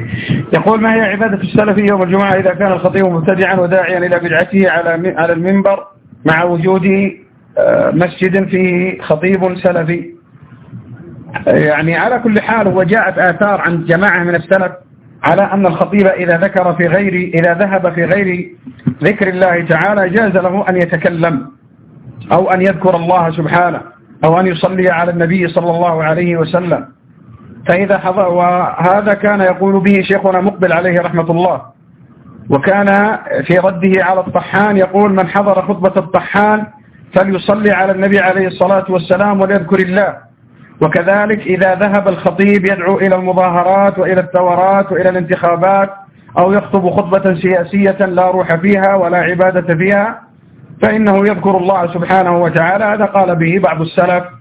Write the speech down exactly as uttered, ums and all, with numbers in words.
يقول: ما هي عبادة السلف يوم الجمعة إذا كان الخطيب مبتدعا وداعيا إلى بدعته على على المنبر مع وجود مسجد فيه خطيب سلفي؟ يعني على كل حال، وجاءت آثار عن جماعة من السلف على أن الخطيب إذا ذكر في غير إذا ذهب في غير ذكر الله تعالى جاز له أن يتكلم أو أن يذكر الله سبحانه أو أن يصلي على النبي صلى الله عليه وسلم. فإذا حضر، وهذا كان يقول به شيخنا مقبل عليه رحمة الله، وكان في رده على الطحان يقول: من حضر خطبة الطحان فليصلي على النبي عليه الصلاة والسلام وليذكر الله. وكذلك إذا ذهب الخطيب يدعو إلى المظاهرات وإلى الثورات وإلى الانتخابات أو يخطب خطبة سياسية لا روح فيها ولا عبادة فيها، فإنه يذكر الله سبحانه وتعالى. هذا قال به بعض السلف